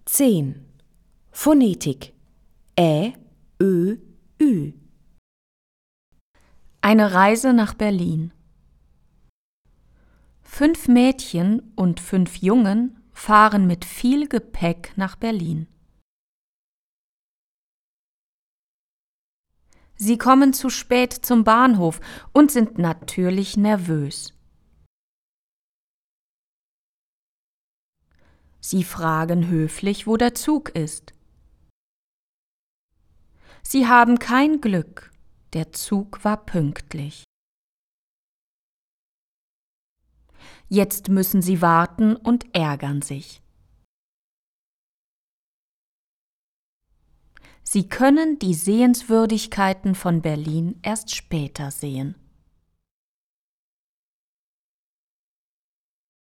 10. Phonetik. Ä, Ö, Ü. Eine Reise nach Berlin. 5 Mädchen und 5 Jungen fahren mit viel Gepäck nach Berlin. Sie kommen zu spät zum Bahnhof und sind natürlich nervös. Sie fragen höflich, wo der Zug ist. Sie haben kein Glück, der Zug war pünktlich. Jetzt müssen sie warten und ärgern sich. Sie können die Sehenswürdigkeiten von Berlin erst später sehen.